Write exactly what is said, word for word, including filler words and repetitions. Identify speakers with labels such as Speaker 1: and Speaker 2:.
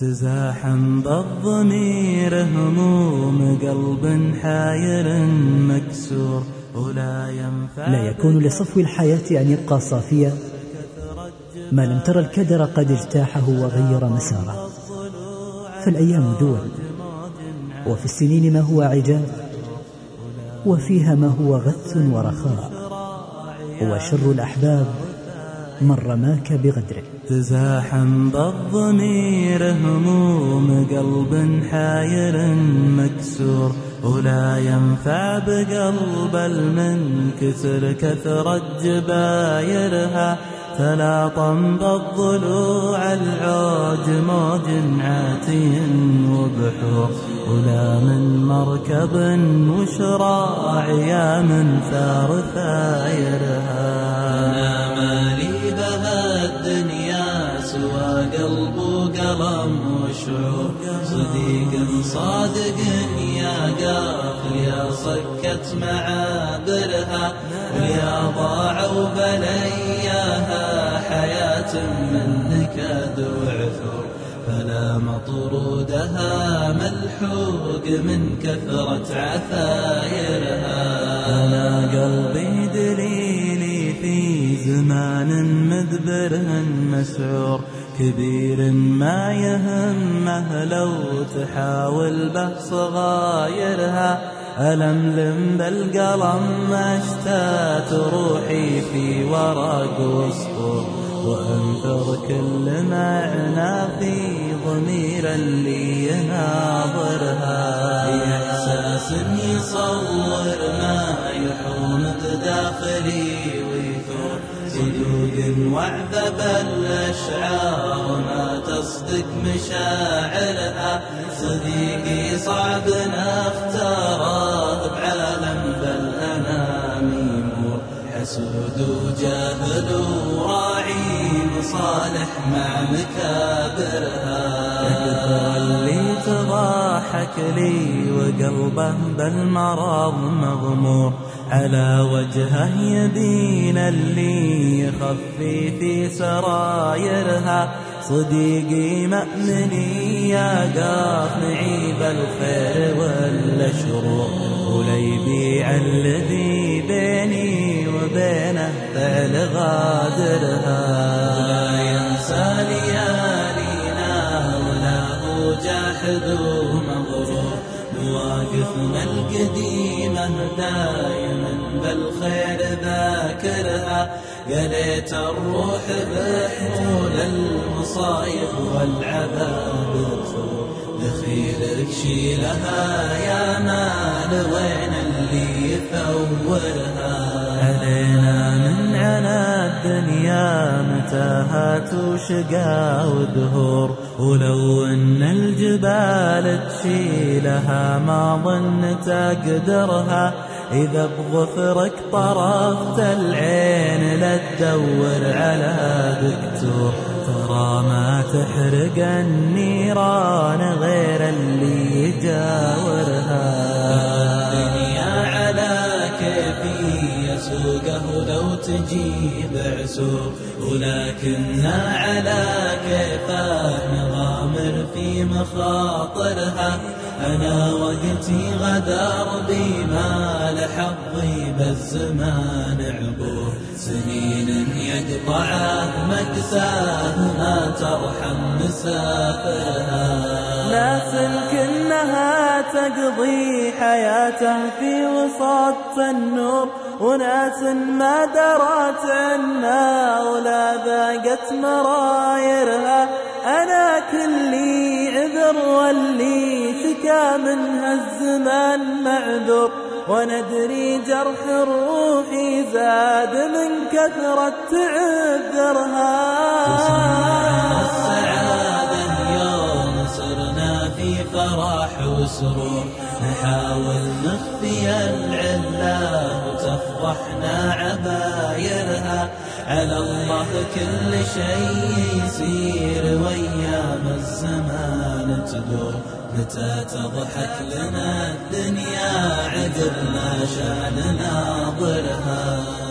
Speaker 1: تزاحم بالضمير هموم قلب حاير مكسور ولا ينفع.
Speaker 2: لا يكون لصفو الحياة أن يبقى صافيا ما لم ترى الكدر قد اجتاحه وغير مساره. فالأيام دول، وفي السنين ما هو عجاب، وفيها ما هو غث ورخاء، وشر الأحباب من رماك بغدره.
Speaker 1: تزاحم بالضمير هموم قلب حاير مكسور ولا ينفع بقلب المنكسر كثرت جبايرها. تلاطم بالضلوع العوج موج عاتي وبحور ولا من مركب وشراع من ثار ثايرها.
Speaker 3: أنا مالي بها الدنيا سوى قلب وقلم وشعور صديق صادق يا قافل يا صكت معابرها ويا ضاعوا بلياها حياة من نكد وعثور فلا مطرودها ملحوق من كثرة عثايرها.
Speaker 1: أنا قلبي دليلي في زمان مدبر مسعور كبير ما يهمه لو تحاول به صغايرها. ألملم بالقلم أشتات روحي في ورق وسطور وأنثر كل معنى في ضمير اللي يناظرها.
Speaker 3: إحساس يصور ما يحوم داخلي ويثور صدوق وعذب الأشعار ما تصدق مشاعرها. صديقي صعب نختاره بعالم بالأنام يمور حسود وجاهل وراعي مصالح مع مكابرها.
Speaker 1: كثر اللي تضاحك لي وقلبه بالمرض مغمور على وجهه يبين اللي يخفي في سرايرها. صديقي مأمني يا قاطعي بالخير والشرور ولا يبيع الذي بيني وبينه فعل غادرها.
Speaker 3: ولا ينسى ليالينا ولا هو جاحد ومغرور مواقفنا القديمة دايما بالخير ذاكرها. قليت الروح بحمول المصايب والعذاب تثور دخيلك شيلها يا مال وين اللي يثورها.
Speaker 1: علينا من عنا الدنيا متاهات وشقا ودهور ولو ان الجبال تشيلها ما ظن تقدرها. إذا بظفرك طرفت العين لا تدور على دكتور ترى ما تحرق النيران غير اللي يجاورها.
Speaker 3: الدنيا على كيفي يسوقه لو تجيب عسور ولكننا على كيفه نغامر في مخاطرها. أنا وقتي غدر بما لحظي بالزمان عبور سنين يقطعه مكساه ما ترحم مسافرها.
Speaker 1: ناس كنها تقضي حياته في وسط النور وناس ما درت عنا ولا ذاقت مرايرها. أنا كلي عذر واللي شكا منها الزمان معذور وندري جرح الروح زاد من كثرة تعذرها.
Speaker 3: السعادة يوم صرنا في فرح وسرور نحاول نخفي العلة وتفضحنا عبايرها. على الله كل شيء يصير وأيام الزمان تدور متى تضحك لنا الدنيا عقب ما شان ناظرها.